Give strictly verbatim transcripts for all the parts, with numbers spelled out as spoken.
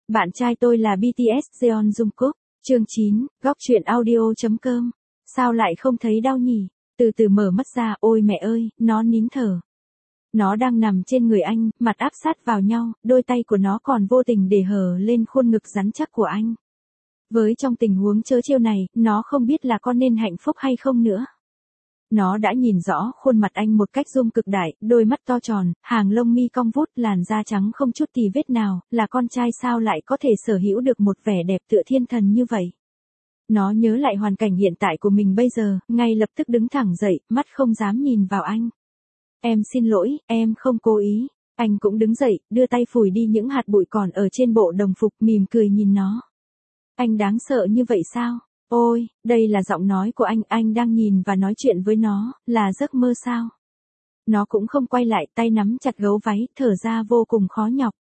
Bạn trai tôi là bê tê ét Jeon Jungkook. Chương chín, góc truyện audio.com. Sao lại không thấy đau nhỉ? Từ từ mở mắt ra, ôi mẹ ơi, nó nín thở. Nó đang nằm trên người anh, mặt áp sát vào nhau, đôi tay của nó còn vô tình để hở lên khuôn ngực rắn chắc của anh. Với trong tình huống trớ trêu này, nó không biết là con nên hạnh phúc hay không nữa. Nó đã nhìn rõ khuôn mặt anh một cách zoom cực đại, đôi mắt to tròn, hàng lông mi cong vút, làn da trắng không chút tì vết nào, là con trai sao lại có thể sở hữu được một vẻ đẹp tựa thiên thần như vậy. Nó nhớ lại hoàn cảnh hiện tại của mình bây giờ, ngay lập tức đứng thẳng dậy, mắt không dám nhìn vào anh. Em xin lỗi, em không cố ý. Anh cũng đứng dậy, đưa tay phủi đi những hạt bụi còn ở trên bộ đồng phục, mỉm cười nhìn nó. Anh đáng sợ như vậy sao? Ôi, đây là giọng nói của anh, anh đang nhìn và nói chuyện với nó, là giấc mơ sao? Nó cũng không quay lại, tay nắm chặt gấu váy, thở ra vô cùng khó nhọc.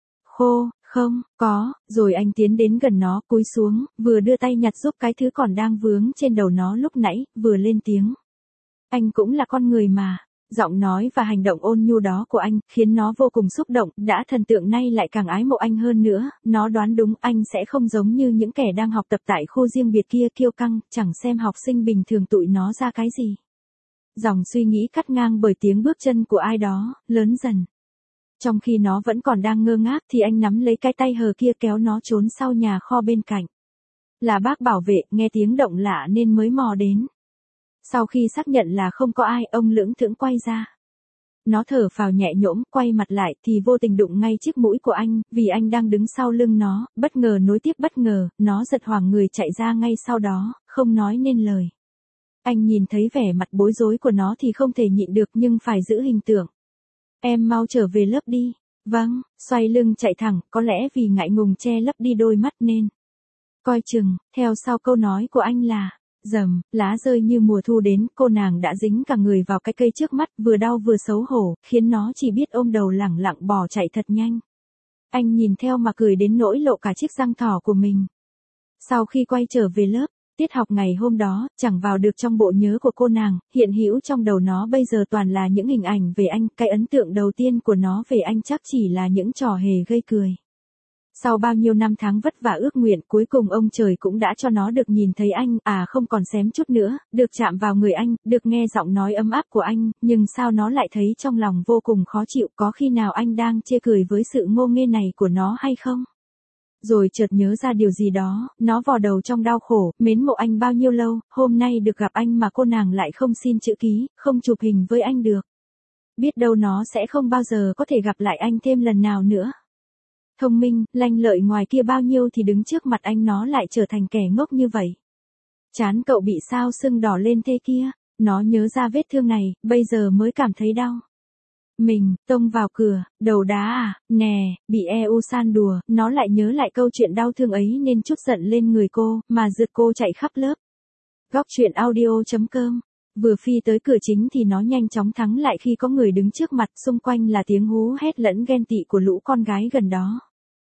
Khô, không, có, rồi anh tiến đến gần nó, cúi xuống, vừa đưa tay nhặt giúp cái thứ còn đang vướng trên đầu nó lúc nãy, vừa lên tiếng. Anh cũng là con người mà. Giọng nói và hành động ôn nhu đó của anh, khiến nó vô cùng xúc động, đã thần tượng nay lại càng ái mộ anh hơn nữa, nó đoán đúng anh sẽ không giống như những kẻ đang học tập tại khu riêng biệt kia kiêu căng, chẳng xem học sinh bình thường tụi nó ra cái gì. Dòng suy nghĩ cắt ngang bởi tiếng bước chân của ai đó, lớn dần. Trong khi nó vẫn còn đang ngơ ngác thì anh nắm lấy cái tay hờ kia kéo nó trốn sau nhà kho bên cạnh. Là bác bảo vệ, nghe tiếng động lạ nên mới mò đến. Sau khi xác nhận là không có ai, ông lưỡng thững quay ra. Nó thở phào nhẹ nhõm, quay mặt lại thì vô tình đụng ngay chiếc mũi của anh, vì anh đang đứng sau lưng nó, bất ngờ nối tiếp bất ngờ, nó giật hoảng người chạy ra ngay sau đó, không nói nên lời. Anh nhìn thấy vẻ mặt bối rối của nó thì không thể nhịn được nhưng phải giữ hình tượng. Em mau trở về lớp đi. Vâng, xoay lưng chạy thẳng, có lẽ vì ngại ngùng che lấp đi đôi mắt nên. Coi chừng, theo sau câu nói của anh là. Rầm, lá rơi như mùa thu đến, cô nàng đã dính cả người vào cái cây trước mắt, vừa đau vừa xấu hổ, khiến nó chỉ biết ôm đầu lẳng lặng bỏ chạy thật nhanh. Anh nhìn theo mà cười đến nỗi lộ cả chiếc răng thỏ của mình. Sau khi quay trở về lớp, tiết học ngày hôm đó, chẳng vào được trong bộ nhớ của cô nàng, hiện hữu trong đầu nó bây giờ toàn là những hình ảnh về anh, cái ấn tượng đầu tiên của nó về anh chắc chỉ là những trò hề gây cười. Sau bao nhiêu năm tháng vất vả ước nguyện, cuối cùng ông trời cũng đã cho nó được nhìn thấy anh, à không còn xém chút nữa, được chạm vào người anh, được nghe giọng nói ấm áp của anh, nhưng sao nó lại thấy trong lòng vô cùng khó chịu, có khi nào anh đang chê cười với sự ngô nghê này của nó hay không? Rồi chợt nhớ ra điều gì đó, nó vò đầu trong đau khổ, mến mộ anh bao nhiêu lâu, hôm nay được gặp anh mà cô nàng lại không xin chữ ký, không chụp hình với anh được. Biết đâu nó sẽ không bao giờ có thể gặp lại anh thêm lần nào nữa. Thông minh, lanh lợi ngoài kia bao nhiêu thì đứng trước mặt anh nó lại trở thành kẻ ngốc như vậy. Trán cậu bị sao sưng đỏ lên thế kia, nó nhớ ra vết thương này, bây giờ mới cảm thấy đau. Mình, tông vào cửa, đầu đá à, nè, bị e u san đùa, nó lại nhớ lại câu chuyện đau thương ấy nên trút giận lên người cô, mà rượt cô chạy khắp lớp. Góc truyện audio.com. Vừa phi tới cửa chính thì nó nhanh chóng thắng lại khi có người đứng trước mặt, xung quanh là tiếng hú hét lẫn ghen tị của lũ con gái gần đó.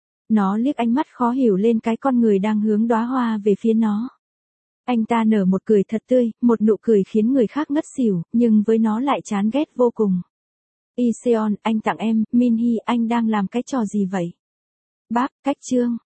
Nó liếc ánh mắt khó hiểu lên cái con người đang hướng đóa hoa về phía nó. Anh ta nở một cười thật tươi, một nụ cười khiến người khác ngất xỉu, nhưng với nó lại chán ghét vô cùng. Iseon, anh tặng em, Minhee, anh đang làm cái trò gì vậy? Bác, cách trương.